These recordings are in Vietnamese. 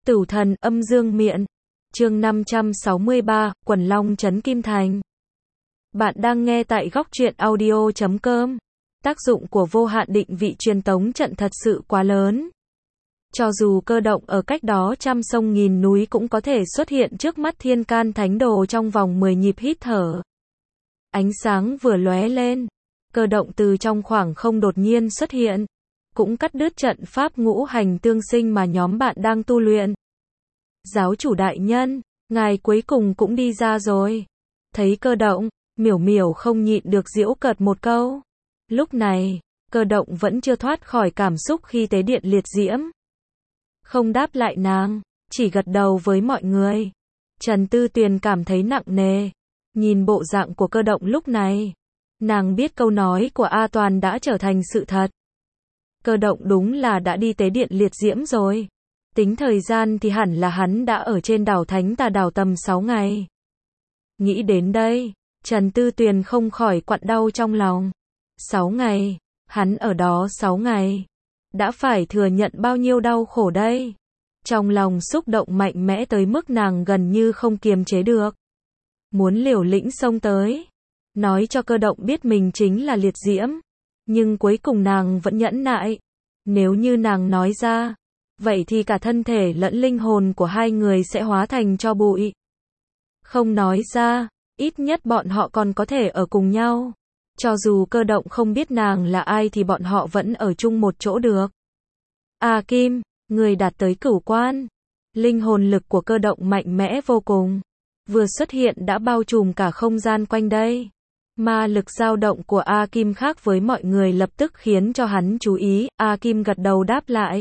Tử thần âm dương miện. Chương 563, Quần Long trấn Kim Thành. Bạn đang nghe tại góc truyện audio.com. Tác dụng của vô hạn định vị truyền tống trận thật sự quá lớn. Cho dù cơ động ở cách đó trăm sông nghìn núi cũng có thể xuất hiện trước mắt Thiên Can Thánh Đồ trong vòng 10 nhịp hít thở. Ánh sáng vừa lóe lên, cơ động từ trong khoảng không đột nhiên xuất hiện, cũng cắt đứt trận pháp ngũ hành tương sinh mà nhóm bạn đang tu luyện. Giáo chủ đại nhân, ngài cuối cùng cũng đi ra rồi. Thấy cơ động, Miểu Miểu không nhịn được giễu cợt một câu. Lúc này, cơ động vẫn chưa thoát khỏi cảm xúc khi tế điện liệt diễm. Không đáp lại nàng, chỉ gật đầu với mọi người. Trần Tư Tuyền cảm thấy nặng nề. Nhìn bộ dạng của cơ động lúc này, nàng biết câu nói của A Toàn đã trở thành sự thật. Cơ động đúng là đã đi tế điện liệt diễm rồi. Tính thời gian thì hẳn là hắn đã ở trên đảo Thánh Tà Đảo tầm 6 ngày. Nghĩ đến đây, Trần Tư Tuyền không khỏi quặn đau trong lòng. 6 ngày, hắn ở đó 6 ngày. Đã phải thừa nhận bao nhiêu đau khổ đây. Trong lòng xúc động mạnh mẽ tới mức nàng gần như không kiềm chế được. Muốn liều lĩnh xông tới. Nói cho cơ động biết mình chính là liệt diễm. Nhưng cuối cùng nàng vẫn nhẫn nại. Nếu như nàng nói ra, vậy thì cả thân thể lẫn linh hồn của hai người sẽ hóa thành tro bụi. Không nói ra, ít nhất bọn họ còn có thể ở cùng nhau. Cho dù cơ động không biết nàng là ai thì bọn họ vẫn ở chung một chỗ được. A Kim, người đạt tới cửu quan. Linh hồn lực của cơ động mạnh mẽ vô cùng. Vừa xuất hiện đã bao trùm cả không gian quanh đây. Ma lực dao động của A Kim khác với mọi người lập tức khiến cho hắn chú ý. A Kim gật đầu đáp lại.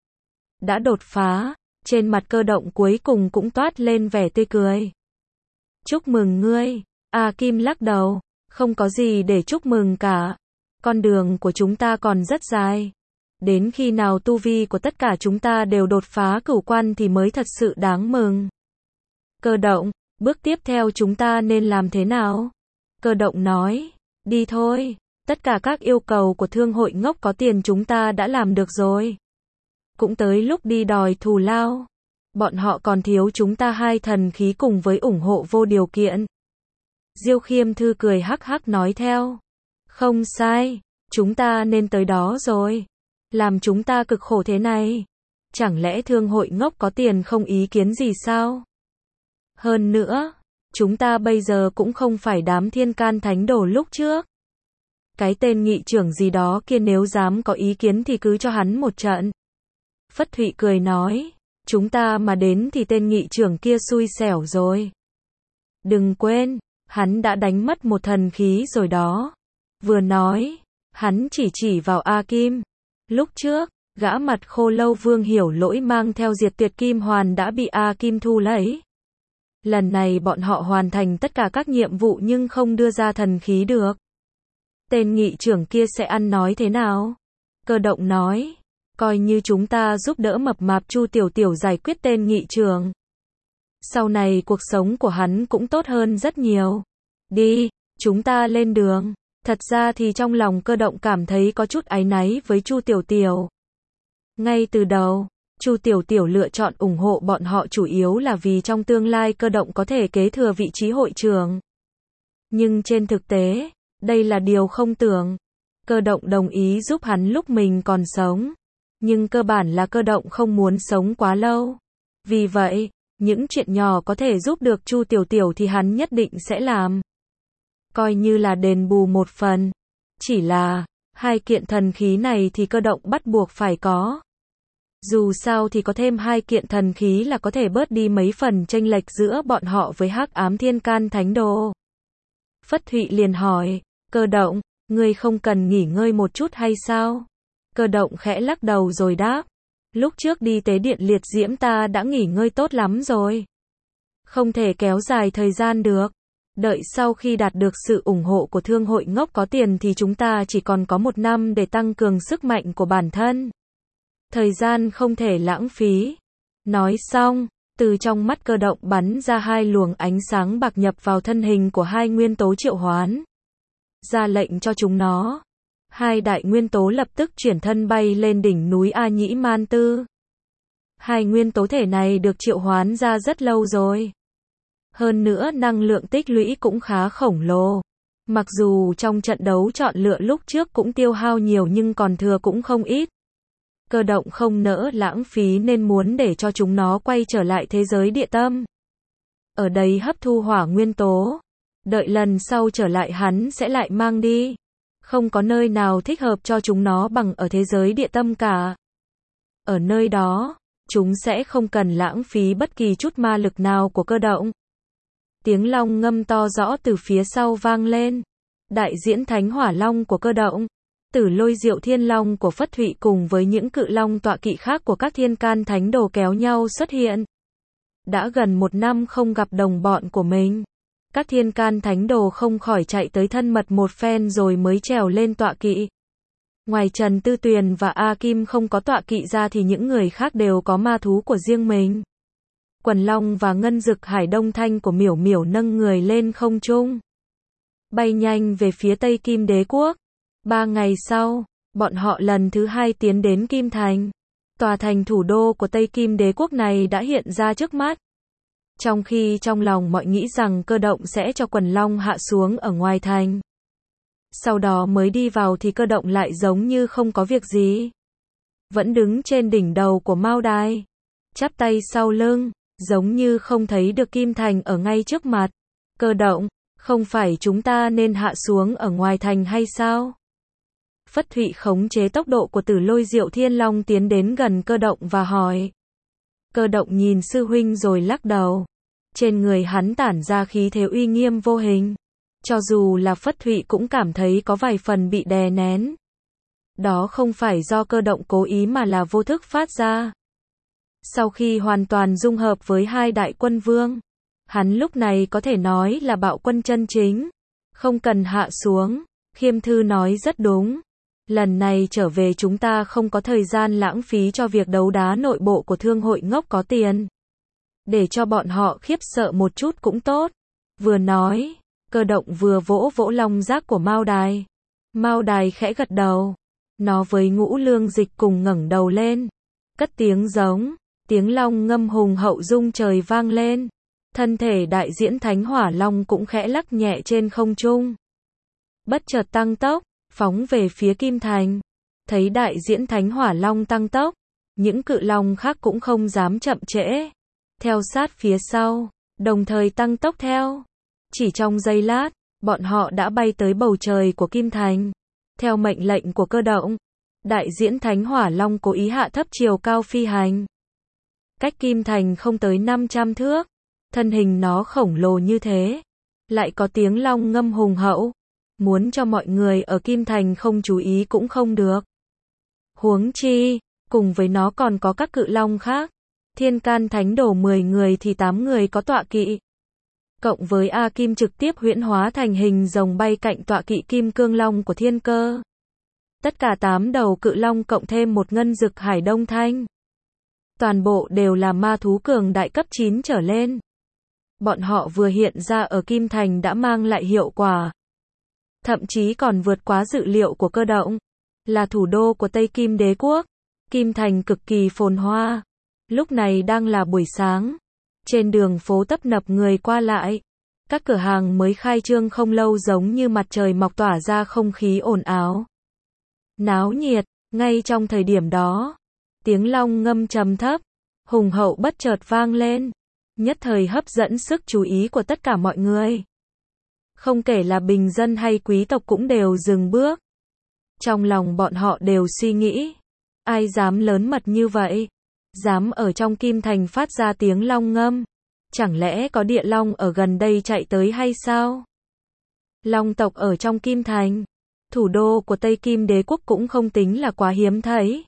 Đã đột phá, trên mặt cơ động cuối cùng cũng toát lên vẻ tươi cười. Chúc mừng ngươi. A Kim lắc đầu, không có gì để chúc mừng cả. Con đường của chúng ta còn rất dài. Đến khi nào tu vi của tất cả chúng ta đều đột phá cửu quan thì mới thật sự đáng mừng. Cơ động, bước tiếp theo chúng ta nên làm thế nào? Cơ động nói, đi thôi, tất cả các yêu cầu của thương hội ngốc có tiền chúng ta đã làm được rồi. Cũng tới lúc đi đòi thù lao. Bọn họ còn thiếu chúng ta 2 thần khí cùng với ủng hộ vô điều kiện. Diêu Khiêm Thư cười hắc hắc nói theo. Không sai, chúng ta nên tới đó rồi. Làm chúng ta cực khổ thế này. Chẳng lẽ thương hội ngốc có tiền không ý kiến gì sao? Hơn nữa, chúng ta bây giờ cũng không phải đám Thiên Can Thánh Đồ lúc trước. Cái tên nghị trưởng gì đó kia nếu dám có ý kiến thì cứ cho hắn một trận. Phất Thụy cười nói, chúng ta mà đến thì tên nghị trưởng kia xui xẻo rồi. Đừng quên, hắn đã đánh mất một thần khí rồi đó. Vừa nói, hắn chỉ vào A Kim. Lúc trước, gã mặt khô lâu Vương Hiểu Lỗi mang theo diệt tuyệt kim hoàn đã bị A Kim thu lấy. Lần này bọn họ hoàn thành tất cả các nhiệm vụ nhưng không đưa ra thần khí được. Tên nghị trưởng kia sẽ ăn nói thế nào? Cơ động nói, coi như chúng ta giúp đỡ mập mạp Chu Tiểu Tiểu giải quyết tên nghị trưởng. Sau này cuộc sống của hắn cũng tốt hơn rất nhiều. Đi, chúng ta lên đường. Thật ra thì trong lòng cơ động cảm thấy có chút áy náy với Chu Tiểu Tiểu. Ngay từ đầu, Chu Tiểu Tiểu lựa chọn ủng hộ bọn họ chủ yếu là vì trong tương lai cơ động có thể kế thừa vị trí hội trưởng. Nhưng trên thực tế, đây là điều không tưởng. Cơ động đồng ý giúp hắn lúc mình còn sống. Nhưng cơ bản là cơ động không muốn sống quá lâu. Vì vậy, những chuyện nhỏ có thể giúp được Chu Tiểu Tiểu thì hắn nhất định sẽ làm. Coi như là đền bù một phần. Chỉ là, 2 kiện thần khí này thì cơ động bắt buộc phải có. Dù sao thì có thêm 2 kiện thần khí là có thể bớt đi mấy phần chênh lệch giữa bọn họ với Hắc Ám Thiên Can Thánh Đồ. Phất Thụy liền hỏi, cơ động, ngươi không cần nghỉ ngơi một chút hay sao? Cơ động khẽ lắc đầu rồi đáp, lúc trước đi tế điện liệt diễm ta đã nghỉ ngơi tốt lắm rồi. Không thể kéo dài thời gian được. Đợi sau khi đạt được sự ủng hộ của thương hội ngốc có tiền thì chúng ta chỉ còn có 1 năm để tăng cường sức mạnh của bản thân. Thời gian không thể lãng phí. Nói xong, từ trong mắt cơ động bắn ra 2 luồng ánh sáng bạc nhập vào thân hình của 2 nguyên tố triệu hoán. Ra lệnh cho chúng nó. 2 đại nguyên tố lập tức chuyển thân bay lên đỉnh núi A Nhĩ Man Tư. Hai nguyên tố thể này được triệu hoán ra rất lâu rồi. Hơn nữa năng lượng tích lũy cũng khá khổng lồ. Mặc dù trong trận đấu chọn lựa lúc trước cũng tiêu hao nhiều nhưng còn thừa cũng không ít. Cơ động không nỡ lãng phí nên muốn để cho chúng nó quay trở lại thế giới địa tâm. Ở đây hấp thu hỏa nguyên tố. Đợi lần sau trở lại hắn sẽ lại mang đi. Không có nơi nào thích hợp cho chúng nó bằng ở thế giới địa tâm cả. Ở nơi đó, chúng sẽ không cần lãng phí bất kỳ chút ma lực nào của cơ động. Tiếng long ngâm to rõ từ phía sau vang lên. Đại diễn thánh hỏa long của cơ động. Tử lôi diệu thiên long của Phất Thụy cùng với những cự long tọa kỵ khác của các thiên can thánh đồ kéo nhau xuất hiện. Đã gần 1 năm không gặp đồng bọn của mình. Các thiên can thánh đồ không khỏi chạy tới thân mật một phen rồi mới trèo lên tọa kỵ. Ngoài Trần Tư Tuyền và A Kim không có tọa kỵ ra thì những người khác đều có ma thú của riêng mình. Quần long và ngân dực hải đông thanh của Miểu Miểu nâng người lên không trung. Bay nhanh về phía Tây Kim Đế Quốc. 3 ngày sau, bọn họ lần thứ 2 tiến đến Kim Thành. Tòa thành thủ đô của Tây Kim Đế Quốc này đã hiện ra trước mắt. Trong khi trong lòng mọi nghĩ rằng cơ động sẽ cho quần long hạ xuống ở ngoài thành. Sau đó mới đi vào thì cơ động lại giống như không có việc gì. Vẫn đứng trên đỉnh đầu của Mao Đài. Chắp tay sau lưng, giống như không thấy được Kim Thành ở ngay trước mặt. Cơ động, không phải chúng ta nên hạ xuống ở ngoài thành hay sao? Phất Thụy khống chế tốc độ của Tử Lôi Diệu Thiên Long tiến đến gần cơ động và hỏi. Cơ động nhìn sư huynh rồi lắc đầu. Trên người hắn tản ra khí thế uy nghiêm vô hình. Cho dù là Phất Thụy cũng cảm thấy có vài phần bị đè nén. Đó không phải do cơ động cố ý mà là vô thức phát ra. Sau khi hoàn toàn dung hợp với hai đại quân vương, hắn lúc này có thể nói là bạo quân chân chính. Không cần hạ xuống, Khiêm Thư nói rất đúng. Lần này trở về chúng ta không có thời gian lãng phí cho việc đấu đá nội bộ của thương hội ngốc có tiền. Để cho bọn họ khiếp sợ một chút cũng tốt. Vừa nói, cơ động vừa vỗ vỗ long giác của Mao Đài. Mao Đài khẽ gật đầu. Nó với Ngũ Lương Dịch cùng ngẩng đầu lên. Cất tiếng giống, tiếng long ngâm hùng hậu rung trời vang lên. Thân thể đại diễn thánh hỏa long cũng khẽ lắc nhẹ trên không trung. Bất chợt tăng tốc, phóng về phía Kim Thành. Thấy đại diễn thánh hỏa long tăng tốc, những cự long khác cũng không dám chậm trễ. Theo sát phía sau, đồng thời tăng tốc theo. Chỉ trong giây lát, bọn họ đã bay tới bầu trời của Kim Thành. Theo mệnh lệnh của cơ động, đại diễn thánh hỏa long cố ý hạ thấp chiều cao phi hành. Cách Kim Thành không tới 500 thước. Thân hình nó khổng lồ như thế. Lại có tiếng long ngâm hùng hậu. Muốn cho mọi người ở Kim Thành không chú ý cũng không được. Huống chi, cùng với nó còn có các cự long khác. Thiên can thánh đồ 10 người thì 8 người có tọa kỵ. Cộng với A Kim trực tiếp huyễn hóa thành hình rồng bay cạnh tọa kỵ kim cương long của thiên cơ. Tất cả 8 đầu cự long cộng thêm một ngân dực hải đông thanh. Toàn bộ đều là ma thú cường đại cấp 9 trở lên. Bọn họ vừa hiện ra ở Kim Thành đã mang lại hiệu quả. Thậm chí còn vượt quá dự liệu của cơ động. Là thủ đô của Tây Kim Đế Quốc. Kim Thành cực kỳ phồn hoa. Lúc này đang là buổi sáng. Trên đường phố tấp nập người qua lại. Các cửa hàng mới khai trương không lâu giống như mặt trời mọc tỏa ra không khí ồn ào. Náo nhiệt, ngay trong thời điểm đó. Tiếng long ngâm trầm thấp, hùng hậu bất chợt vang lên. Nhất thời hấp dẫn sức chú ý của tất cả mọi người. Không kể là bình dân hay quý tộc cũng đều dừng bước. Trong lòng bọn họ đều suy nghĩ. Ai dám lớn mật như vậy? Dám ở trong Kim Thành phát ra tiếng long ngâm? Chẳng lẽ có địa long ở gần đây chạy tới hay sao? Long tộc ở trong Kim Thành, thủ đô của Tây Kim Đế Quốc cũng không tính là quá hiếm thấy.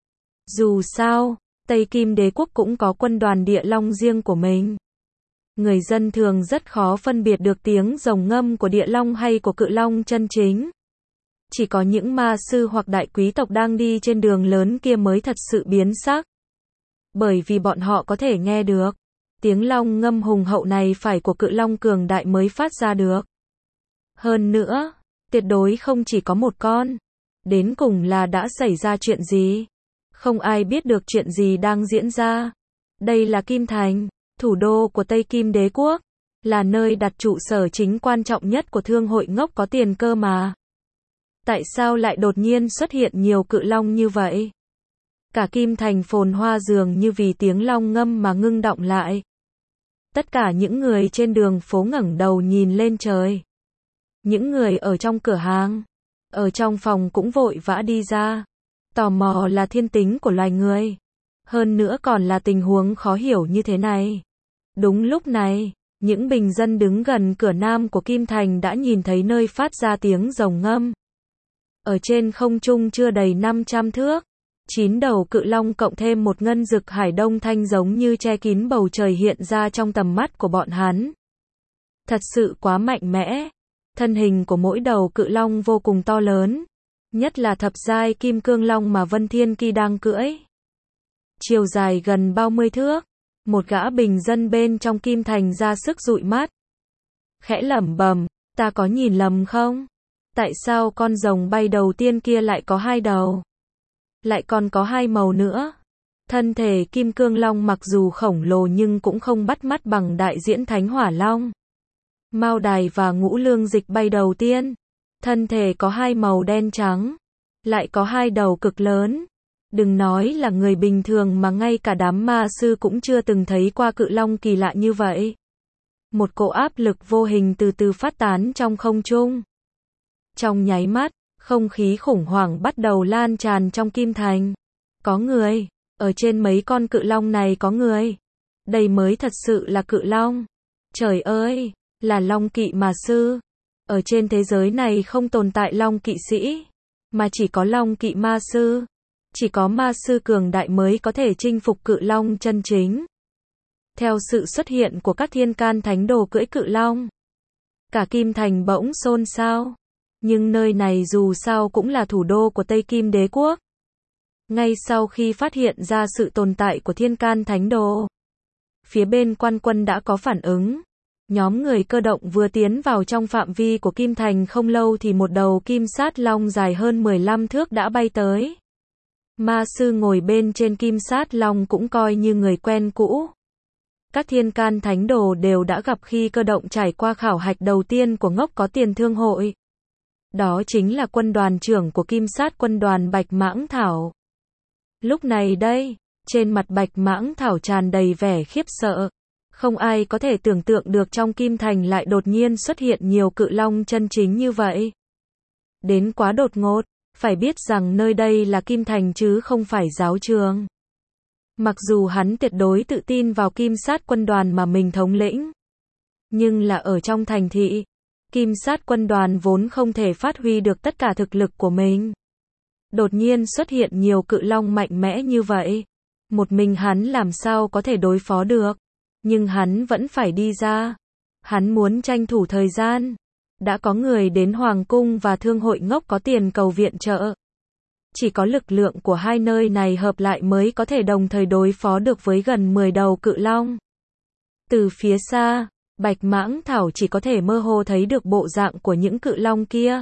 Dù sao, Tây Kim Đế Quốc cũng có quân đoàn địa long riêng của mình. Người dân thường rất khó phân biệt được tiếng rồng ngâm của địa long hay của cự long chân chính. Chỉ có những ma sư hoặc đại quý tộc đang đi trên đường lớn kia mới thật sự biến sắc. Bởi vì bọn họ có thể nghe được. Tiếng long ngâm hùng hậu này phải của cự long cường đại mới phát ra được. Hơn nữa, tuyệt đối không chỉ có một con. Đến cùng là đã xảy ra chuyện gì? Không ai biết được chuyện gì đang diễn ra. Đây là Kim Thành, thủ đô của Tây Kim Đế quốc, là nơi đặt trụ sở chính quan trọng nhất của thương hội ngốc có tiền cơ mà. Tại sao lại đột nhiên xuất hiện nhiều cự long như vậy? Cả Kim Thành phồn hoa dường như vì tiếng long ngâm mà ngưng động lại. Tất cả những người trên đường phố ngẩng đầu nhìn lên trời. Những người ở trong cửa hàng, ở trong phòng cũng vội vã đi ra. Tò mò là thiên tính của loài người. Hơn nữa còn là tình huống khó hiểu như thế này. Đúng lúc này, những bình dân đứng gần cửa nam của Kim Thành đã nhìn thấy nơi phát ra tiếng rồng ngâm. Ở trên không trung chưa đầy 500 thước, 9 đầu cự long cộng thêm một ngân dực hải đông thanh giống như che kín bầu trời hiện ra trong tầm mắt của bọn hắn. Thật sự quá mạnh mẽ. Thân hình của mỗi đầu cự long vô cùng to lớn, nhất là thập giai kim cương long mà Vân Thiên Kỳ đang cưỡi. Chiều dài gần 30 thước, một gã bình dân bên trong Kim Thành ra sức dụi mắt. Khẽ lẩm bẩm, ta có nhìn lầm không? Tại sao con rồng bay đầu tiên kia lại có 2 đầu? Lại còn có 2 màu nữa. Thân thể kim cương long mặc dù khổng lồ nhưng cũng không bắt mắt bằng đại diễn thánh hỏa long. Mao đài và ngũ lương dịch bay đầu tiên. Thân thể có 2 màu đen trắng. Lại có 2 đầu cực lớn. Đừng nói là người bình thường mà ngay cả đám ma sư cũng chưa từng thấy qua cự long kỳ lạ như vậy. Một cỗ áp lực vô hình từ từ phát tán trong không trung. Trong nháy mắt, không khí khủng hoảng bắt đầu lan tràn trong Kim Thành. Có người, ở trên mấy con cự long này có người. Đây mới thật sự là cự long. Trời ơi, là long kỵ mà sư. Ở trên thế giới này không tồn tại long kỵ sĩ, mà chỉ có long kỵ ma sư. Chỉ có ma sư cường đại mới có thể chinh phục cự long chân chính. Theo sự xuất hiện của các thiên can thánh đồ cưỡi cự long, cả Kim Thành bỗng xôn xao. Nhưng nơi này dù sao cũng là thủ đô của Tây Kim Đế quốc. Ngay sau khi phát hiện ra sự tồn tại của thiên can thánh đồ, phía bên quan quân đã có phản ứng. Nhóm người cơ động vừa tiến vào trong phạm vi của Kim Thành không lâu thì một đầu kim sát long dài hơn 15 thước đã bay tới. Ma sư ngồi bên trên kim sát long cũng coi như người quen cũ. Các thiên can thánh đồ đều đã gặp khi cơ động trải qua khảo hạch đầu tiên của ngốc có tiền thương hội. Đó chính là quân đoàn trưởng của kim sát quân đoàn Bạch Mãng Thảo. Lúc này đây, trên mặt Bạch Mãng Thảo tràn đầy vẻ khiếp sợ. Không ai có thể tưởng tượng được trong Kim Thành lại đột nhiên xuất hiện nhiều cự long chân chính như vậy. Đến quá đột ngột, phải biết rằng nơi đây là Kim Thành chứ không phải giáo trường. Mặc dù hắn tuyệt đối tự tin vào kim sát quân đoàn mà mình thống lĩnh, nhưng là ở trong thành thị, kim sát quân đoàn vốn không thể phát huy được tất cả thực lực của mình. Đột nhiên xuất hiện nhiều cự long mạnh mẽ như vậy, một mình hắn làm sao có thể đối phó được. Nhưng hắn vẫn phải đi ra. Hắn muốn tranh thủ thời gian. Đã có người đến Hoàng cung và thương hội ngốc có tiền cầu viện trợ. Chỉ có lực lượng của hai nơi này hợp lại mới có thể đồng thời đối phó được với gần 10 đầu cự long. Từ phía xa, Bạch Mãng Thảo chỉ có thể mơ hồ thấy được bộ dạng của những cự long kia.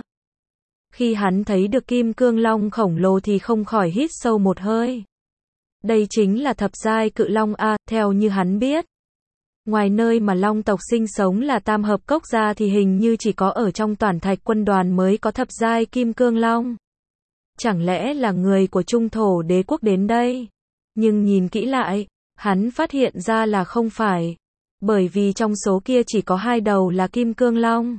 Khi hắn thấy được kim cương long khổng lồ thì không khỏi hít sâu một hơi. Đây chính là thập giai cự long A, theo như hắn biết. Ngoài nơi mà long tộc sinh sống là Tam Hợp Cốc ra thì hình như chỉ có ở trong Toản Thạch quân đoàn mới có thập giai kim cương long. Chẳng lẽ là người của Trung Thổ Đế quốc đến đây? Nhưng nhìn kỹ lại, hắn phát hiện ra là không phải. Bởi vì trong số kia chỉ có 2 đầu là kim cương long.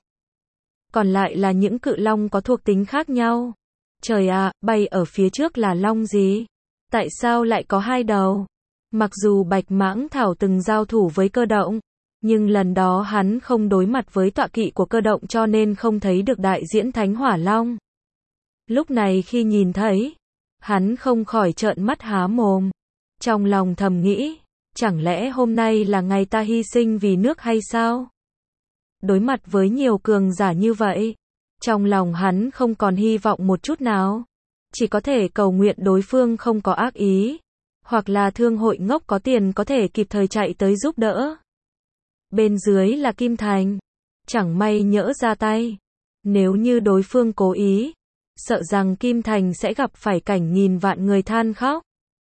Còn lại là những cự long có thuộc tính khác nhau. Trời ạ, bay ở phía trước là long gì? Tại sao lại có 2 đầu? Mặc dù Bạch Mãng Thảo từng giao thủ với cơ động, nhưng lần đó hắn không đối mặt với tọa kỵ của cơ động cho nên không thấy được đại diễn thánh hỏa long. Lúc này khi nhìn thấy, hắn không khỏi trợn mắt há mồm. Trong lòng thầm nghĩ, chẳng lẽ hôm nay là ngày ta hy sinh vì nước hay sao? Đối mặt với nhiều cường giả như vậy, trong lòng hắn không còn hy vọng một chút nào. Chỉ có thể cầu nguyện đối phương không có ác ý. Hoặc là thương hội ngốc có tiền có thể kịp thời chạy tới giúp đỡ. Bên dưới là Kim Thành. Chẳng may nhỡ ra tay. Nếu như đối phương cố ý, sợ rằng Kim Thành sẽ gặp phải cảnh nghìn vạn người than khóc.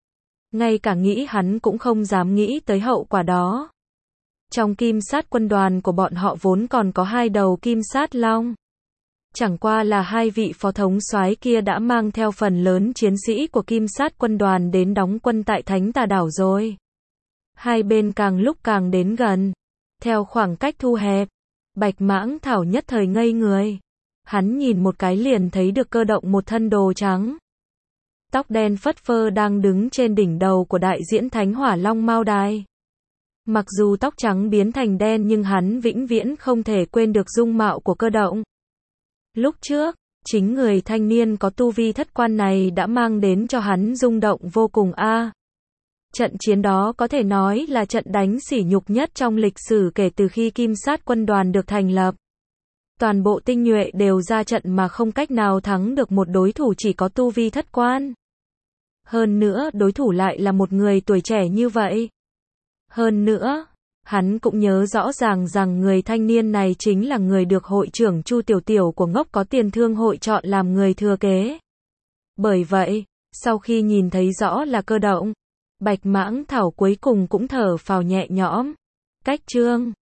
ngay cả nghĩ hắn cũng không dám nghĩ tới hậu quả đó. Trong kim sát quân đoàn của bọn họ vốn còn có 2 đầu kim sát long. Chẳng qua là 2 vị phó thống soái kia đã mang theo phần lớn chiến sĩ của kim sát quân đoàn đến đóng quân tại Thánh Tà Đảo rồi. Hai bên càng lúc càng đến gần. Theo khoảng cách thu hẹp, Bạch Mãng Thảo nhất thời ngây người. Hắn nhìn một cái liền thấy được Cơ Động một thân đồ trắng, tóc đen phất phơ đang đứng trên đỉnh đầu của đại diễn Thánh Hỏa Long Mao Đài. Mặc dù tóc trắng biến thành đen nhưng hắn vĩnh viễn không thể quên được dung mạo của Cơ Động. Lúc trước, chính người thanh niên có tu vi thất quan này đã mang đến cho hắn rung động vô cùng a. Trận chiến đó có thể nói là trận đánh sỉ nhục nhất trong lịch sử kể từ khi kim sát quân đoàn được thành lập. Toàn bộ tinh nhuệ đều ra trận mà không cách nào thắng được một đối thủ chỉ có tu vi thất quan. Hơn nữa, đối thủ lại là một người tuổi trẻ như vậy. Hơn nữa, hắn cũng nhớ rõ ràng rằng người thanh niên này chính là người được hội trưởng Chu Tiểu Tiểu của Ngốc Có Tiền Thương hội chọn làm người thừa kế. Bởi vậy, sau khi nhìn thấy rõ là Cơ Động, Bạch Mãng Thảo cuối cùng cũng thở phào nhẹ nhõm. Cách chương